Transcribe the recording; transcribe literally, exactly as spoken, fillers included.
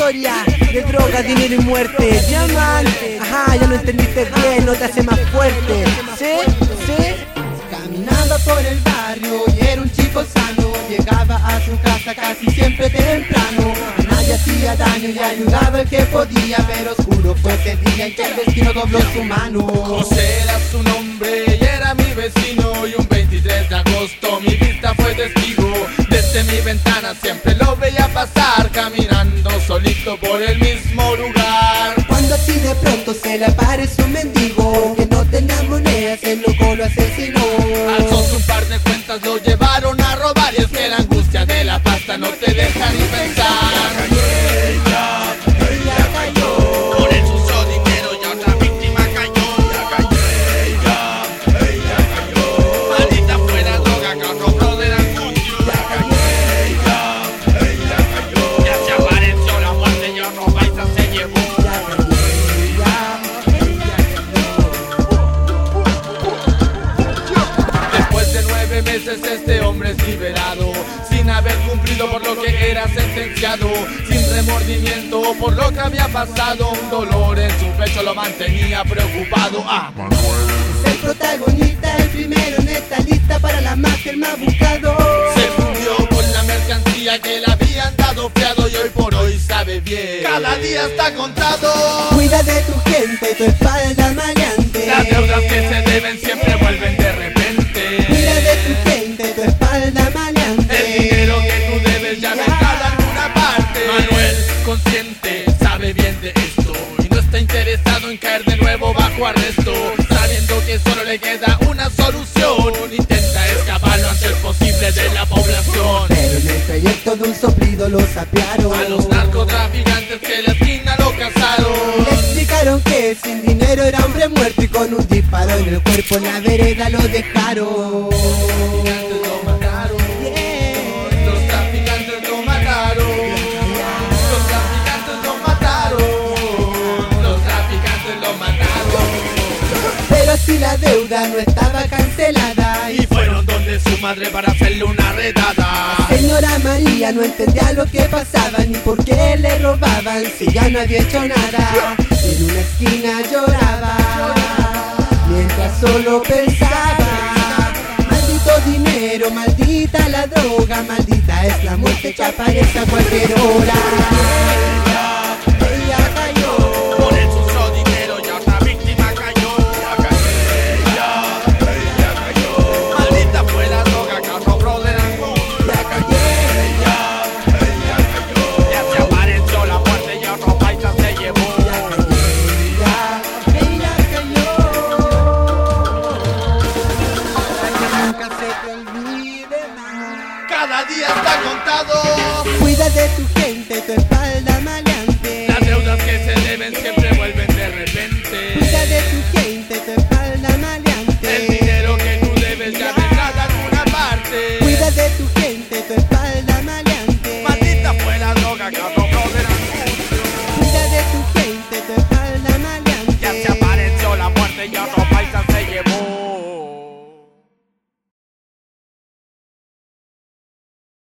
historia de droga, dinero y muerte. Diamante, ajá, ya lo entendiste bien, no te hace más fuerte. ¿Sí? ¿Sí? Caminaba por el barrio y era un chico sano. Llegaba a su casa casi siempre temprano. A nadie hacía daño y ayudaba el que podía, pero oscuro fue ese día en que el destino dobló su mano. José era su nombre y era mi vecino, y un veintitrés de agosto mi vista fue testigo. Desde mi ventana siempre lo veía pasar, caminando solito por el mismo lugar. Cuando así de pronto se le apareció un mendigo que no tenía monedas, el loco lo asesinó. Alzó su par de cuentas, lo llevaron a robar, y es que la angustia de la pasta no te deja ni pensar. Ella cayó. Por el sucio dinero y otra víctima cayó. Maldita fue la droga que otro brother angustió. Ya se apareció la muerte y otro paisa se llevó. Después de nueve meses este hombre es liberado, sin haber cumplido por lo que era sentenciado, sin remordimiento por lo que había pasado. Un dolor en su pecho lo mantenía preocupado. Ah, Es el protagonista, el primero en esta lista para la mafia, el más buscado. se fundió con la mercancía que le habían dado fiado, y hoy por hoy sabe bien, cada día está contado. Cuida de tu gente, tu espalda maleante. Las deudas que se deben siempre vuelven de repente. Cuida de tu gente, tu espalda maleante. El dinero que tú debes ya no está en alguna parte. Manuel, consciente, sabe bien de esto, y no está interesado en caer de nuevo bajo arresto. Sabiendo que solo le queda una solución, intenta escapar lo antes posible de la población. Pero en el trayecto de un soplido lo sapearon. A los narcotraficantes que la esquina lo cazaron. Le explicaron que sin dinero era hombre muerto, y con un disparo en el cuerpo en la vereda lo dejaron. Traficantes lo mataron. Los traficantes lo mataron. Los traficantes lo mataron. Los traficantes lo mataron. Pero así la deuda no estaba cancelada, Y fueron donde su madre para hacerle una redada. señora María no entendía lo que pasaba ni por qué le robaban si ya no había hecho nada. En una esquina lloraba mientras solo pensaba: maldito dinero, maldita la droga, maldita es la muerte que aparece a cualquier hora. Ella cayó. Por el sucio dinero y otra víctima cayó. Maldita fue la droga que otro brother angustió. Ya se apareció la muerte y otro paisa se llevó. Ella, ella cayó. Que nunca se te olvide más. Cada día está contado. Cuida de tu gente, tu espalda maleante. Las deudas que se deben siempre vuelven de repente. Cuida de tu gente, tu espalda maleante. El dinero que tú debes ya vendrá de alguna parte. Cuida de tu gente, tu espalda maleante. Maldita fue la droga que otro brother angustió. Cuida de tu